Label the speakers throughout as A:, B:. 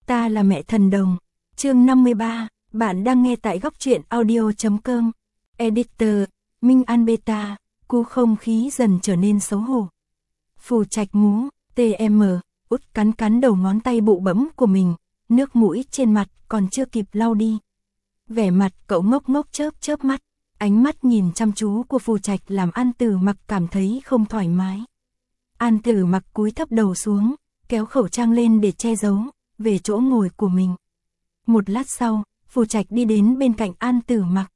A: Ta là mẹ thần đồng. Chương 53, bạn đang nghe tại góc truyện audio.com. Editor, Minh An Beta, cu không khí dần trở nên xấu hổ. Phù Trạch ngú, TM, út cắn cắn đầu ngón tay bụ bẫm của mình, nước mũi trên mặt còn chưa kịp lau đi. Vẻ mặt cậu ngốc ngốc chớp chớp mắt, ánh mắt nhìn chăm chú của Phù Trạch làm An Tử Mặc cảm thấy không thoải mái. An Tử Mặc cúi thấp đầu xuống, kéo khẩu trang lên để che giấu, về chỗ ngồi của mình. Một lát sau, Phù Trạch đi đến bên cạnh An Tử Mặc.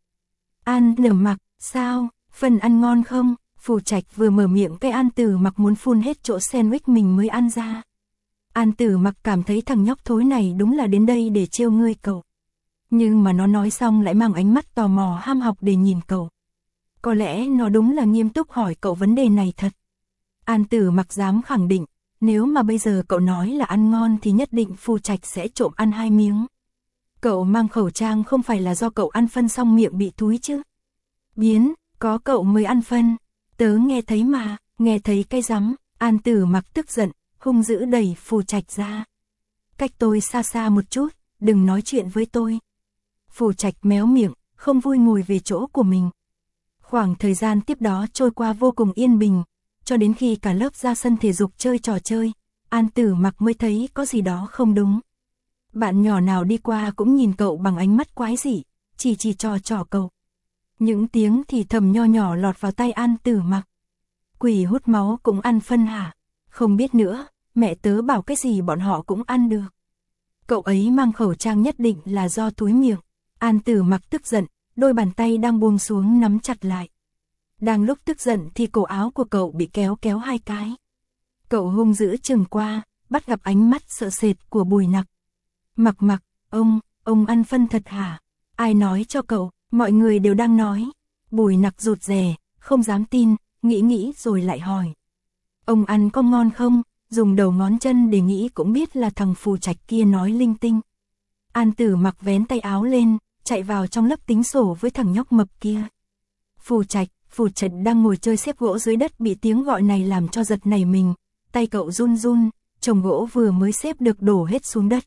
A: An Tử Mặc, sao, phần ăn ngon không? Phù Trạch vừa mở miệng cái An Tử Mặc muốn phun hết chỗ sandwich mình mới ăn ra. An Tử Mặc cảm thấy thằng nhóc thối này đúng là đến đây để trêu ngươi cậu. Nhưng mà nó nói xong lại mang ánh mắt tò mò ham học để nhìn cậu. Có lẽ nó đúng là nghiêm túc hỏi cậu vấn đề này thật. An Tử Mặc dám khẳng định, nếu mà bây giờ cậu nói là ăn ngon thì nhất định Phù Trạch sẽ trộm ăn 2 miếng. Cậu mang khẩu trang không phải là do cậu ăn phân xong miệng bị thúi chứ? Biến, có cậu mới ăn phân. Tớ nghe thấy mà, nghe thấy cái rắm. An Tử Mặc tức giận, hung dữ đẩy Phù Trạch ra. Cách tôi xa xa một chút, đừng nói chuyện với tôi. Phù Trạch méo miệng, không vui ngồi về chỗ của mình. Khoảng thời gian tiếp đó trôi qua vô cùng yên bình, cho đến khi cả lớp ra sân thể dục chơi trò chơi, An Tử Mặc mới thấy có gì đó không đúng. Bạn nhỏ nào đi qua cũng nhìn cậu bằng ánh mắt quái dị, chỉ trò cậu. Những tiếng thì thầm nho nhỏ lọt vào tai An Tử Mặc. Quỷ hút máu cũng ăn phân hả? Không biết nữa, mẹ tớ bảo cái gì bọn họ cũng ăn được. Cậu ấy mang khẩu trang nhất định là do túi miệng. An Tử Mặc tức giận, đôi bàn tay đang buông xuống nắm chặt lại. Đang lúc tức giận thì cổ áo của cậu bị kéo 2 cái. Cậu hung dữ chừng qua, bắt gặp ánh mắt sợ sệt của Bùi Nặc. Mặc, ông ăn phân thật hả? Ai nói cho cậu? Mọi người đều đang nói. Bùi Nặc rụt rè, không dám tin, nghĩ rồi lại hỏi. Ông ăn có ngon không? Dùng đầu ngón chân để nghĩ cũng biết là thằng Phù Trạch kia nói linh tinh. An Tử Mặc vén tay áo lên, chạy vào trong lớp tính sổ với thằng nhóc mập kia. Phù Trạch đang ngồi chơi xếp gỗ dưới đất bị tiếng gọi này làm cho giật nảy mình, tay cậu run, chồng gỗ vừa mới xếp được đổ hết xuống đất.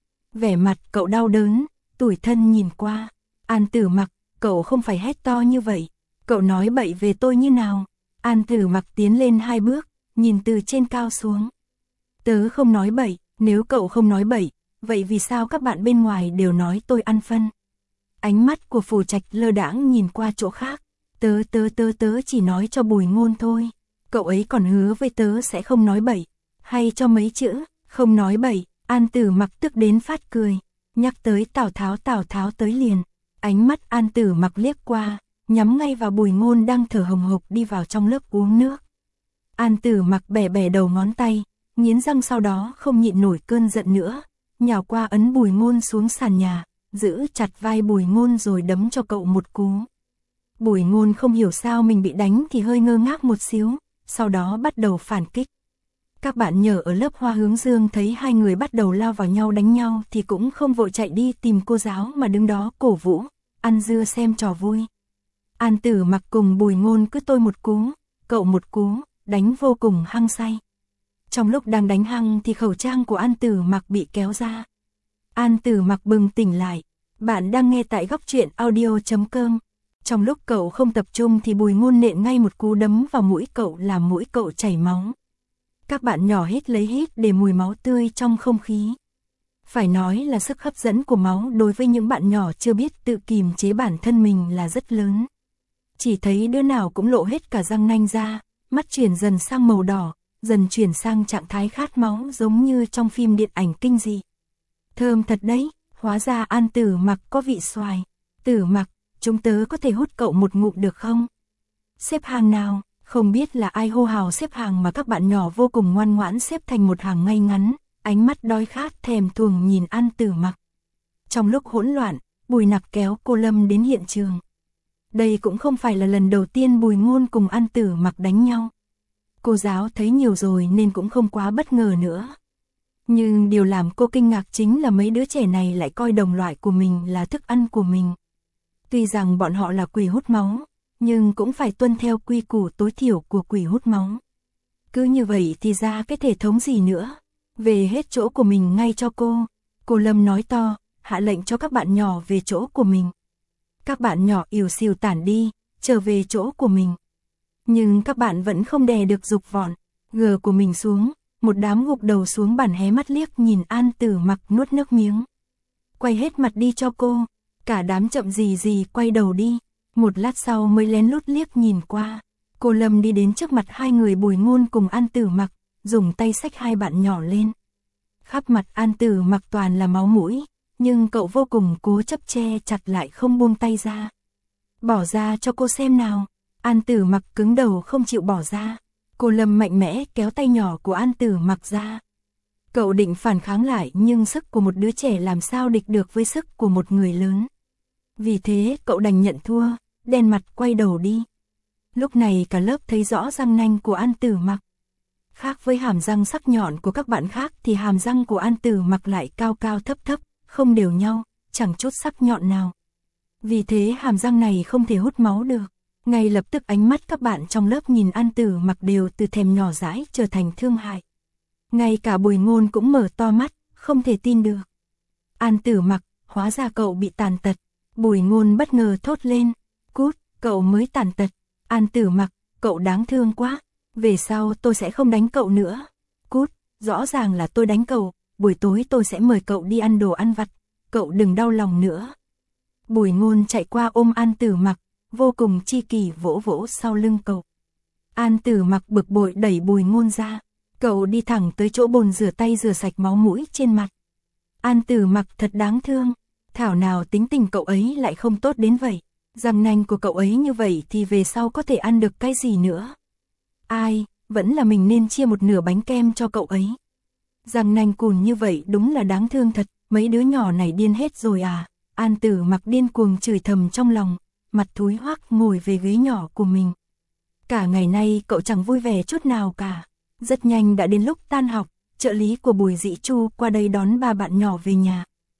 A: Vẻ mặt cậu đau đớn, tủi thân nhìn qua. An Tử Mặc, cậu không phải hét to như vậy, cậu nói bậy về tôi như nào? An Tử Mặc tiến lên 2 bước, nhìn từ trên cao xuống. Tớ không nói bậy, nếu cậu không nói bậy, vậy vì sao các bạn bên ngoài đều nói tôi ăn phân? Ánh mắt của Phù Trạch lơ đãng nhìn qua chỗ khác. Tớ chỉ nói cho Bùi Ngôn thôi. Cậu ấy còn hứa với tớ sẽ không nói bậy. Hay cho mấy chữ, không nói bậy. An Tử Mặc tức đến phát cười. Nhắc tới Tào Tháo tới liền. Ánh mắt An Tử Mặc liếc qua, nhắm ngay vào Bùi Ngôn đang thở hồng hộc đi vào trong lớp uống nước. An Tử Mặc bẻ đầu ngón tay, nghiến răng sau đó không nhịn nổi cơn giận nữa, nhào qua ấn Bùi Ngôn xuống sàn nhà, giữ chặt vai Bùi Ngôn rồi đấm cho cậu một cú. Bùi Ngôn không hiểu sao mình bị đánh thì hơi ngơ ngác một xíu, sau đó bắt đầu phản kích. Các bạn nhỏ ở lớp Hoa Hướng Dương thấy hai người bắt đầu lao vào nhau đánh nhau thì cũng không vội chạy đi tìm cô giáo mà đứng đó cổ vũ, ăn dưa xem trò vui. An Tử Mặc cùng Bùi Ngôn cứ tôi một cú, cậu một cú, đánh vô cùng hăng say. Trong lúc đang đánh hăng thì khẩu trang của An Tử Mặc bị kéo ra. An Tử Mặc bừng tỉnh lại. Bạn đang nghe tại góc truyện audio.com. Trong lúc cậu không tập trung thì Bùi Ngôn nện ngay một cú đấm vào mũi cậu làm mũi cậu chảy máu. Các bạn nhỏ hít lấy hít để mùi máu tươi trong không khí. Phải nói là sức hấp dẫn của máu đối với những bạn nhỏ chưa biết tự kìm chế bản thân mình là rất lớn. Chỉ thấy đứa nào cũng lộ hết cả răng nanh ra, mắt chuyển dần sang màu đỏ, dần chuyển sang trạng thái khát máu giống như trong phim điện ảnh kinh dị. Thơm thật đấy, hóa ra An Tử Mặc có vị xoài. Tử Mặc, chúng tớ có thể hút cậu một ngụm được không? Xếp hàng nào? Không biết là ai hô hào xếp hàng mà các bạn nhỏ vô cùng ngoan ngoãn xếp thành một hàng ngay ngắn, ánh mắt đói khát thèm thuồng nhìn An Tử Mặc. Trong lúc hỗn loạn, Bùi Nặc kéo cô Lâm đến hiện trường. Đây cũng không phải là lần đầu tiên Bùi Ngôn cùng An Tử Mặc đánh nhau. Cô giáo thấy nhiều rồi nên cũng không quá bất ngờ nữa. Nhưng điều làm cô kinh ngạc chính là mấy đứa trẻ này lại coi đồng loại của mình là thức ăn của mình. Tuy rằng bọn họ là quỷ hút máu, nhưng cũng phải tuân theo quy củ tối thiểu của quỷ hút máu. Cứ như vậy thì ra cái thể thống gì nữa, về hết chỗ của mình ngay cho cô. Cô Lâm nói to, hạ lệnh cho các bạn nhỏ về chỗ của mình. Các bạn nhỏ ỉu xìu tản đi, trở về chỗ của mình. Nhưng các bạn vẫn không đè được dục vọng, gờ của mình xuống, một đám gục đầu xuống bàn hé mắt liếc nhìn An Tử Mặc nuốt nước miếng. Quay hết mặt đi cho cô, cả đám chậm gì quay đầu đi, một lát sau mới lén lút liếc nhìn qua. Cô Lâm đi đến trước mặt hai người Bùi Ngôn cùng An Tử Mặc, dùng tay xách hai bạn nhỏ lên. Khắp mặt An Tử Mặc toàn là máu mũi, nhưng cậu vô cùng cố chấp che chặt lại không buông tay ra. Bỏ ra cho cô xem nào. An Tử Mặc cứng đầu không chịu bỏ ra. Cô Lâm mạnh mẽ kéo tay nhỏ của An Tử Mặc ra. Cậu định phản kháng lại nhưng sức của một đứa trẻ làm sao địch được với sức của một người lớn. Vì thế cậu đành nhận thua, đen mặt quay đầu đi. Lúc này cả lớp thấy rõ răng nanh của An Tử Mặc. Khác với hàm răng sắc nhọn của các bạn khác thì hàm răng của An Tử Mặc lại cao cao thấp thấp, không đều nhau, chẳng chút sắc nhọn nào. Vì thế hàm răng này không thể hút máu được. Ngay lập tức ánh mắt các bạn trong lớp nhìn An Tử Mặc đều từ thèm nhỏ dãi trở thành thương hại. Ngay cả Bùi Ngôn cũng mở to mắt, không thể tin được. An Tử Mặc, hóa ra cậu bị tàn tật. Bùi Ngôn bất ngờ thốt lên, cút, cậu mới tàn tật. An Tử Mặc, cậu đáng thương quá, về sau tôi sẽ không đánh cậu nữa. Cút, rõ ràng là tôi đánh cậu, buổi tối tôi sẽ mời cậu đi ăn đồ ăn vặt, cậu đừng đau lòng nữa. Bùi Ngôn chạy qua ôm An Tử Mặc, vô cùng chi kỷ vỗ vỗ sau lưng cậu. An Tử Mặc bực bội đẩy Bùi Ngôn ra, cậu đi thẳng tới chỗ bồn rửa tay rửa sạch máu mũi trên mặt. An Tử Mặc thật đáng thương, thảo nào tính tình cậu ấy lại không tốt đến vậy. Răng nanh của cậu ấy như vậy thì về sau có thể ăn được cái gì nữa. Ai, vẫn là mình nên chia một nửa bánh kem cho cậu ấy. Răng nanh cùn như vậy đúng là đáng thương thật, mấy đứa nhỏ này điên hết rồi à. An Tử Mặc điên cuồng chửi thầm trong lòng, mặt thúi hoắc ngồi về ghế nhỏ của mình. Cả ngày nay cậu chẳng vui vẻ chút nào cả. Rất nhanh đã đến lúc tan học, trợ lý của Bùi Dĩ Chu qua đây đón ba bạn nhỏ về nhà.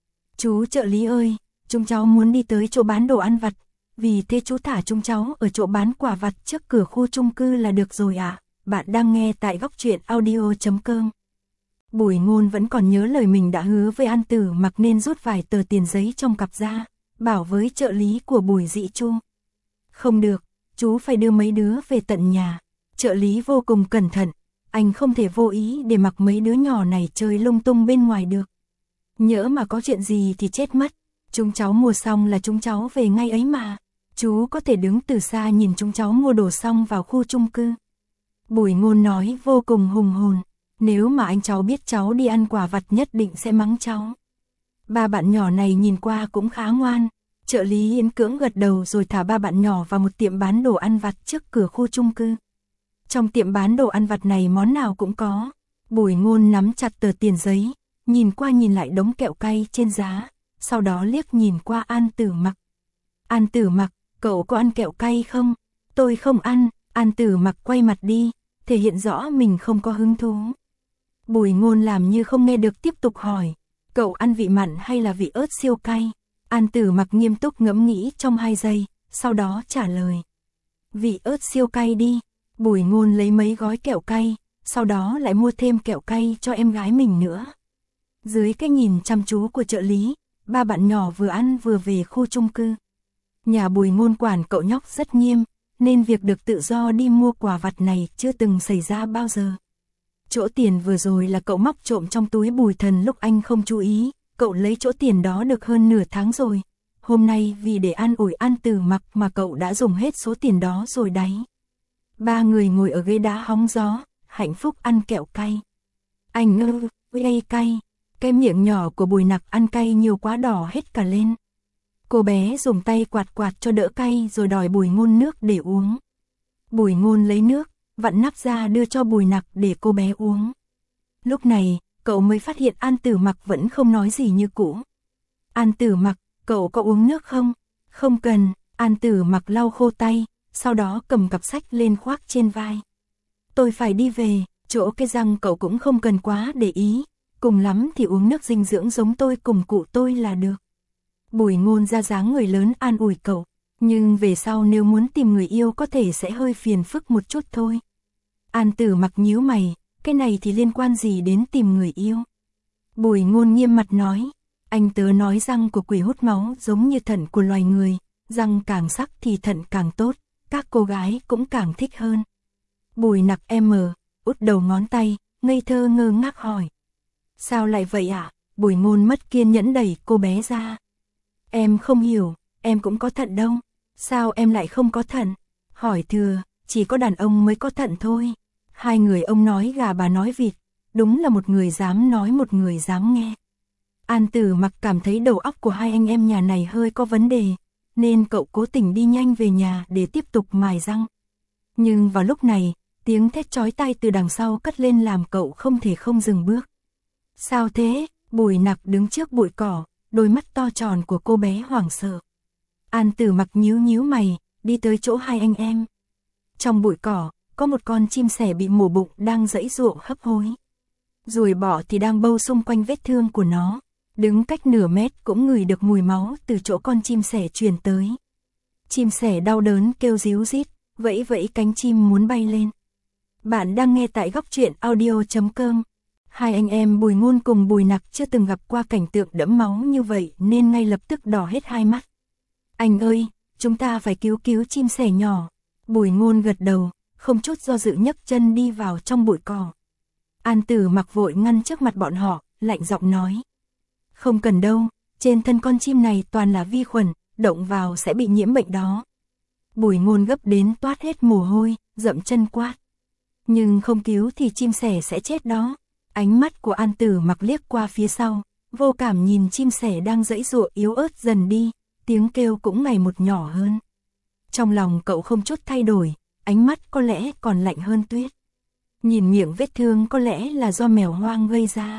A: Chú trợ lý ơi, chúng cháu muốn đi tới chỗ bán đồ ăn vặt, vì thế chú thả chúng cháu ở chỗ bán quả vặt trước cửa khu chung cư là được rồi ạ. Bạn đang nghe tại góc truyện audio.com. Bùi Ngôn vẫn còn nhớ lời mình đã hứa với An Tử Mặc nên rút vài tờ tiền giấy trong cặp ra, bảo với trợ lý của Bùi Dĩ Chu. Không được, chú phải đưa mấy đứa về tận nhà. Trợ lý vô cùng cẩn thận, anh không thể vô ý để mặc mấy đứa nhỏ này chơi lung tung bên ngoài được. Nhỡ mà có chuyện gì thì chết mất, chúng cháu mua xong là chúng cháu về ngay ấy mà. Chú có thể đứng từ xa nhìn chúng cháu mua đồ xong vào khu chung cư. Bùi Ngôn nói vô cùng hùng hồn, nếu mà anh cháu biết cháu đi ăn quả vặt nhất định sẽ mắng cháu. Ba bạn nhỏ này nhìn qua cũng khá ngoan, trợ lý yến cưỡng gật đầu rồi thả ba bạn nhỏ vào một tiệm bán đồ ăn vặt trước cửa khu chung cư. Trong tiệm bán đồ ăn vặt này món nào cũng có. Bùi Ngôn nắm chặt tờ tiền giấy, nhìn qua nhìn lại đống kẹo cay trên giá, sau đó liếc nhìn qua An Tử Mặc. An Tử Mặc, cậu có ăn kẹo cay không? Tôi không ăn. An Tử Mặc quay mặt đi, thể hiện rõ mình không có hứng thú. Bùi Ngôn làm như không nghe được tiếp tục hỏi, cậu ăn vị mặn hay là vị ớt siêu cay? An Tử Mặc nghiêm túc ngẫm nghĩ trong 2 giây, sau đó trả lời. Vị ớt siêu cay đi. Bùi Ngôn lấy mấy gói kẹo cay, sau đó lại mua thêm kẹo cay cho em gái mình nữa. Dưới cái nhìn chăm chú của trợ lý, ba bạn nhỏ vừa ăn vừa về khu chung cư. Nhà Bùi Ngôn quản cậu nhóc rất nghiêm, nên việc được tự do đi mua quả vặt này chưa từng xảy ra bao giờ. Chỗ tiền vừa rồi là cậu móc trộm trong túi Bùi Thần lúc anh không chú ý, cậu lấy chỗ tiền đó được hơn nửa tháng rồi. Hôm nay vì để an ủi An Tử Mặc mà cậu đã dùng hết số tiền đó rồi đấy. Ba người ngồi ở ghế đá hóng gió, hạnh phúc ăn kẹo cay. Anh ơi cay, cái miệng nhỏ của Bùi Nặc ăn cay nhiều quá đỏ hết cả lên. Cô bé dùng tay quạt quạt cho đỡ cay rồi đòi Bùi Ngôn nước để uống. Bùi Ngôn lấy nước, vặn nắp ra đưa cho Bùi Nặc để cô bé uống. Lúc này, cậu mới phát hiện An Tử Mặc vẫn không nói gì như cũ. An Tử Mặc, cậu có uống nước không? Không cần. An Tử Mặc lau khô tay, sau đó cầm cặp sách lên khoác trên vai. Tôi phải đi về, chỗ cái răng cậu cũng không cần quá để ý, cùng lắm thì uống nước dinh dưỡng giống tôi cùng cụ tôi là được. Bùi Ngôn ra dáng người lớn an ủi cậu, nhưng về sau nếu muốn tìm người yêu có thể sẽ hơi phiền phức một chút thôi. An Tử Mặc nhíu mày, cái này thì liên quan gì đến tìm người yêu? Bùi Ngôn nghiêm mặt nói, Anh tớ nói răng của quỷ hút máu giống như thận của loài người, răng càng sắc thì thận càng tốt, các cô gái cũng càng thích hơn. Bùi Nặc út đầu ngón tay, ngây thơ ngơ ngác hỏi. Sao lại vậy ạ? Bùi Ngôn mất kiên nhẫn đẩy cô bé ra. Em không hiểu, em cũng có thận đâu. Sao em lại không có thận? Hỏi thừa, chỉ có đàn ông mới có thận thôi. Hai người ông nói gà bà nói vịt, đúng là một người dám nói một người dám nghe. An Tử Mặc cảm thấy đầu óc của hai anh em nhà này hơi có vấn đề, nên cậu cố tình đi nhanh về nhà để tiếp tục mài răng. Nhưng vào lúc này, tiếng thét chói tai từ đằng sau cất lên làm cậu không thể không dừng bước. Sao thế? Bùi Nặc đứng trước bụi cỏ, đôi mắt to tròn của cô bé hoảng sợ. An Tử Mặc nhíu nhíu mày, đi tới chỗ hai anh em. Trong bụi cỏ, có một con chim sẻ bị mổ bụng đang giãy giụa hấp hối. Ruồi bọ thì đang bâu xung quanh vết thương của nó. Đứng cách nửa mét cũng ngửi được mùi máu từ chỗ con chim sẻ truyền tới. Chim sẻ đau đớn kêu ríu rít, vẫy vẫy cánh chim muốn bay lên. Bạn đang nghe tại góc truyện audio.com. Hai anh em Bùi Ngôn cùng Bùi Nặc chưa từng gặp qua cảnh tượng đẫm máu như vậy nên ngay lập tức đỏ hết hai mắt. Anh ơi, chúng ta phải cứu chim sẻ nhỏ. Bùi Ngôn gật đầu, không chút do dự nhấc chân đi vào trong bụi cỏ. An Tử Mặc vội ngăn trước mặt bọn họ, lạnh giọng nói. Không cần đâu, trên thân con chim này toàn là vi khuẩn, động vào sẽ bị nhiễm bệnh đó. Bùi Ngôn gấp đến toát hết mồ hôi, dậm chân quát. Nhưng không cứu thì chim sẻ sẽ chết đó. Ánh mắt của An Tử Mặc liếc qua phía sau, vô cảm nhìn chim sẻ đang giãy giụa yếu ớt dần đi, tiếng kêu cũng ngày một nhỏ hơn. Trong lòng cậu không chút thay đổi, ánh mắt có lẽ còn lạnh hơn tuyết. Nhìn miệng vết thương có lẽ là do mèo hoang gây ra.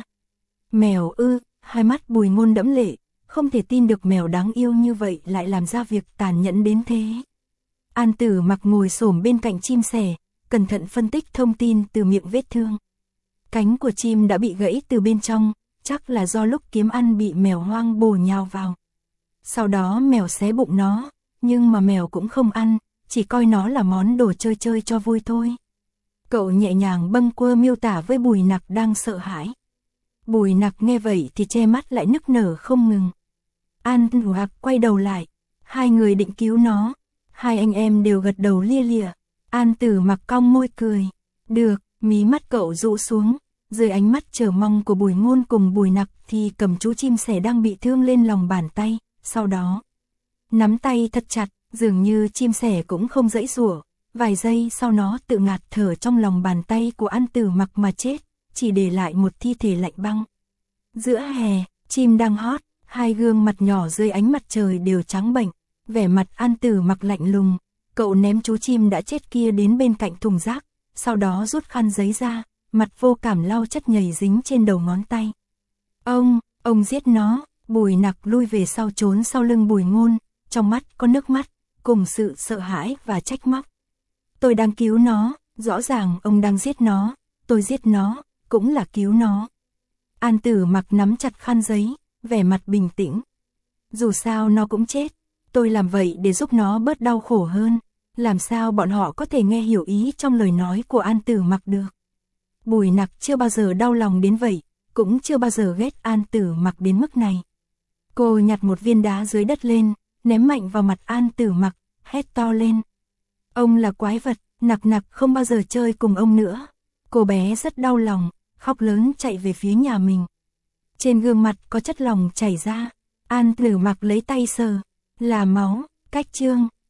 A: Mèo ư? Hai mắt Bùi Ngôn đẫm lệ, không thể tin được mèo đáng yêu như vậy lại làm ra việc tàn nhẫn đến thế. An Tử Mặc ngồi xổm bên cạnh chim sẻ, cẩn thận phân tích thông tin từ miệng vết thương. Cánh của chim đã bị gãy từ bên trong, chắc là do lúc kiếm ăn bị mèo hoang bổ nhào vào. Sau đó mèo xé bụng nó, nhưng mà mèo cũng không ăn, chỉ coi nó là món đồ chơi chơi cho vui thôi. Cậu nhẹ nhàng bâng quơ miêu tả với Bùi Nặc đang sợ hãi. Bùi Nặc nghe vậy thì che mắt lại nức nở không ngừng. An Tử Mặc quay đầu lại, hai người định cứu nó, hai anh em đều gật đầu lia lịa. An Tử Mặc cong môi cười. Được, mí mắt cậu rũ xuống, dưới ánh mắt chờ mong của Bùi Ngôn cùng Bùi Nặc thì cầm chú chim sẻ đang bị thương lên lòng bàn tay, sau đó nắm tay thật chặt, dường như chim sẻ cũng không giãy giụa, vài giây sau nó tự ngạt thở trong lòng bàn tay của An Tử Mặc mà chết, chỉ để lại một thi thể lạnh băng. Giữa hè, chim đang hót, hai gương mặt nhỏ dưới ánh mặt trời đều trắng bệch, vẻ mặt An Tử Mặc lạnh lùng, cậu ném chú chim đã chết kia đến bên cạnh thùng rác, sau đó rút khăn giấy ra, mặt vô cảm lau chất nhầy dính trên đầu ngón tay. Ông giết nó. Bùi Nặc lui về sau trốn sau lưng Bùi Ngôn, trong mắt có nước mắt, cùng sự sợ hãi và trách móc. Tôi đang cứu nó, rõ ràng ông đang giết nó, tôi giết nó, cũng là cứu nó. An Tử Mặc nắm chặt khăn giấy, vẻ mặt bình tĩnh. Dù sao nó cũng chết, tôi làm vậy để giúp nó bớt đau khổ hơn, làm sao bọn họ có thể nghe hiểu ý trong lời nói của An Tử Mặc được. Bùi Nặc chưa bao giờ đau lòng đến vậy, cũng chưa bao giờ ghét An Tử Mặc đến mức này. Cô nhặt một viên đá dưới đất lên, ném mạnh vào mặt An Tử Mặc, hét to lên. Ông là quái vật, Nặc không bao giờ chơi cùng ông nữa. Cô bé rất đau lòng, khóc lớn chạy về phía nhà mình. Trên gương mặt có chất lỏng chảy ra, An Tử Mặc lấy tay sờ, là máu, cách chương.